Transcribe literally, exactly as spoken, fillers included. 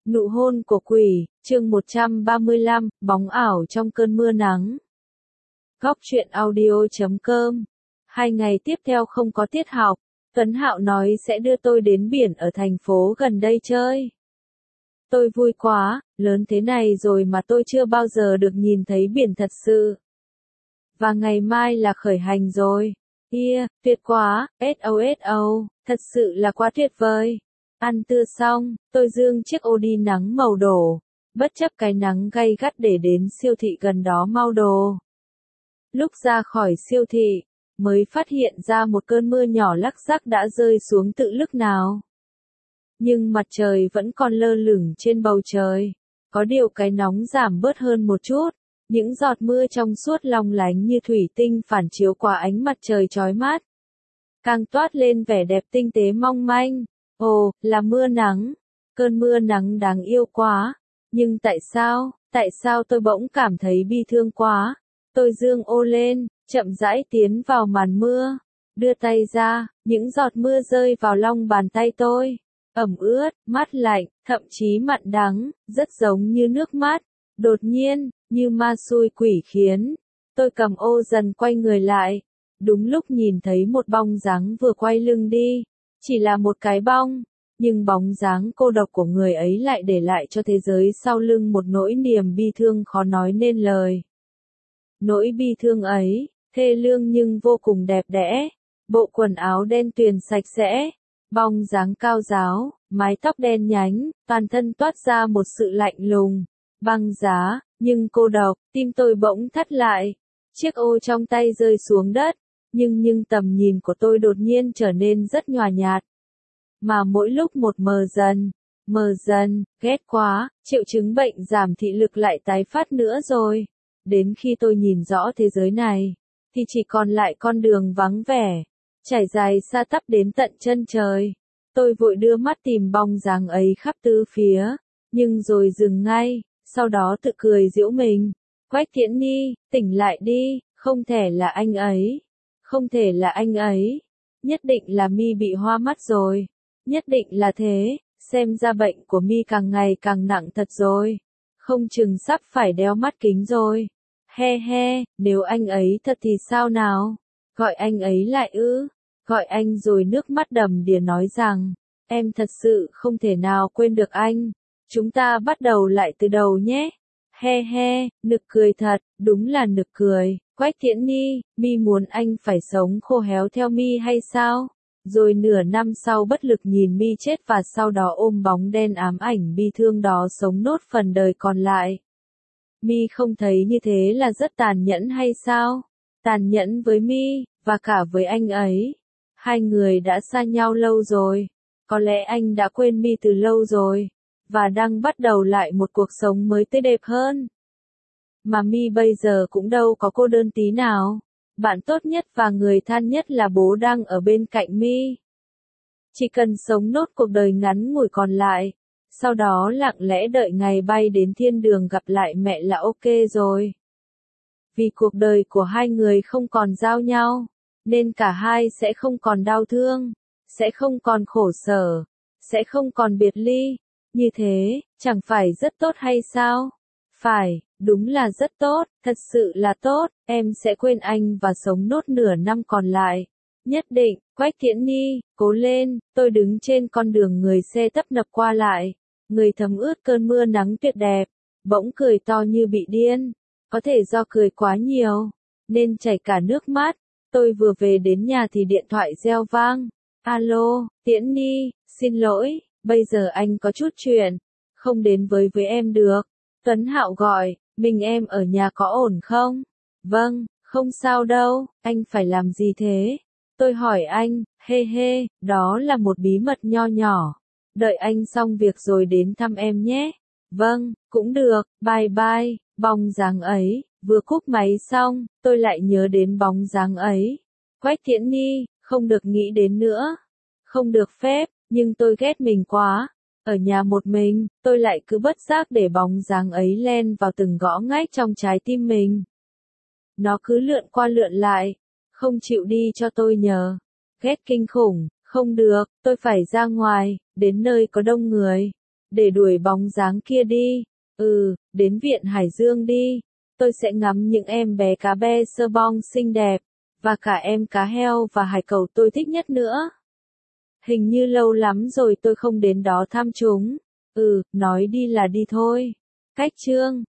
Nụ hôn của quỷ, chương một trăm ba mươi lăm, bóng ảo trong cơn mưa nắng. Góc truyện audio chấm com. Hai ngày tiếp theo không có tiết học, Tuấn Hạo nói sẽ đưa tôi đến biển ở thành phố gần đây chơi. Tôi vui quá, lớn thế này rồi mà tôi chưa bao giờ được nhìn thấy biển thật sự. Và ngày mai là khởi hành rồi. Yeah, tuyệt quá, SOSO, thật sự là quá tuyệt vời. Ăn trưa xong, tôi dương chiếc ô đi nắng màu đỏ, bất chấp cái nắng gay gắt để đến siêu thị gần đó mau đồ. Lúc ra khỏi siêu thị, mới phát hiện ra một cơn mưa nhỏ lắc rắc đã rơi xuống tự lúc nào. Nhưng mặt trời vẫn còn lơ lửng trên bầu trời. Có điều cái nóng giảm bớt hơn một chút. Những giọt mưa trong suốt long lánh như thủy tinh phản chiếu qua ánh mặt trời chói mát. Càng toát lên vẻ đẹp tinh tế mong manh. Ồ, là mưa nắng. Cơn mưa nắng đáng yêu quá. Nhưng tại sao, tại sao tôi bỗng cảm thấy bi thương quá? Tôi dương ô lên, chậm rãi tiến vào màn mưa. Đưa tay ra, những giọt mưa rơi vào lòng bàn tay tôi. Ẩm ướt, mát lạnh, thậm chí mặn đắng, rất giống như nước mắt. Đột nhiên, như ma xui quỷ khiến, tôi cầm ô dần quay người lại. Đúng lúc nhìn thấy một bóng dáng vừa quay lưng đi. Chỉ là một cái bóng, nhưng bóng dáng cô độc của người ấy lại để lại cho thế giới sau lưng một nỗi niềm bi thương khó nói nên lời. Nỗi bi thương ấy, thê lương nhưng vô cùng đẹp đẽ. Bộ quần áo đen tuyền sạch sẽ, bóng dáng cao ráo, mái tóc đen nhánh, toàn thân toát ra một sự lạnh lùng, băng giá, nhưng cô độc. Tim tôi bỗng thắt lại. Chiếc ô trong tay rơi xuống đất. Nhưng nhưng tầm nhìn của tôi đột nhiên trở nên rất nhòa nhạt. Mà mỗi lúc một mờ dần, mờ dần, ghét quá, triệu chứng bệnh giảm thị lực lại tái phát nữa rồi. Đến khi tôi nhìn rõ thế giới này, thì chỉ còn lại con đường vắng vẻ, trải dài xa tắp đến tận chân trời. Tôi vội đưa mắt tìm bóng dáng ấy khắp tứ phía, nhưng rồi dừng ngay, sau đó tự cười giễu mình. Quách Tiễn Nhi, tỉnh lại đi, không thể là anh ấy. Không thể là anh ấy. Nhất định là mi bị hoa mắt rồi. Nhất định là thế, xem ra bệnh của mi càng ngày càng nặng thật rồi. Không chừng sắp phải đeo mắt kính rồi. He he, nếu anh ấy thật thì sao nào? Gọi anh ấy lại ư? Gọi anh rồi nước mắt đầm đìa nói rằng, em thật sự không thể nào quên được anh. Chúng ta bắt đầu lại từ đầu nhé. He he, nực cười thật, đúng là nực cười. Quách Tiễn Nhi, mi muốn anh phải sống khô héo theo mi hay sao? Rồi nửa năm sau bất lực nhìn mi chết và sau đó ôm bóng đen ám ảnh bi thương đó sống nốt phần đời còn lại. Mi không thấy như thế là rất tàn nhẫn hay sao? Tàn nhẫn với mi, và cả với anh ấy. Hai người đã xa nhau lâu rồi. Có lẽ anh đã quên mi từ lâu rồi. Và đang bắt đầu lại một cuộc sống mới tươi đẹp hơn. Mà mi bây giờ cũng đâu có cô đơn tí nào. Bạn tốt nhất và người thân nhất là bố đang ở bên cạnh mi. Chỉ cần sống nốt cuộc đời ngắn ngủi còn lại. Sau đó lặng lẽ đợi ngày bay đến thiên đường gặp lại mẹ là ok rồi. Vì cuộc đời của hai người không còn giao nhau. Nên cả hai sẽ không còn đau thương. Sẽ không còn khổ sở. Sẽ không còn biệt ly. Như thế, chẳng phải rất tốt hay sao? Phải, đúng là rất tốt, thật sự là tốt, em sẽ quên anh và sống nốt nửa năm còn lại. Nhất định, Quách Tiễn Nhi, cố lên, tôi đứng trên con đường người xe tấp nập qua lại. Người thấm ướt cơn mưa nắng tuyệt đẹp, bỗng cười to như bị điên. Có thể do cười quá nhiều, nên chảy cả nước mắt. Tôi vừa về đến nhà thì điện thoại reo vang. Alo, Tiễn Nhi, xin lỗi, bây giờ anh có chút chuyện, không đến với với em được. Tuấn Hạo gọi, mình em ở nhà có ổn không? Vâng, không sao đâu, anh phải làm gì thế? Tôi hỏi anh, hê hê, đó là một bí mật nho nhỏ. Đợi anh xong việc rồi đến thăm em nhé. Vâng, cũng được, bye bye. Bóng dáng ấy, vừa cúp máy xong, tôi lại nhớ đến bóng dáng ấy. Quách Tiễn Nhi, không được nghĩ đến nữa. Không được phép, nhưng tôi ghét mình quá. Ở nhà một mình, tôi lại cứ bất giác để bóng dáng ấy len vào từng gõ ngách trong trái tim mình. Nó cứ lượn qua lượn lại, không chịu đi cho tôi nhờ. Ghét kinh khủng, không được, tôi phải ra ngoài, đến nơi có đông người. để đuổi bóng dáng kia đi. Ừ, đến viện Hải Dương đi. Tôi sẽ ngắm những em bé cá be sơ bong xinh đẹp, và cả em cá heo và hải cẩu tôi thích nhất nữa. Hình như lâu lắm rồi tôi không đến đó thăm chúng. Ừ, nói đi là đi thôi. Cách chương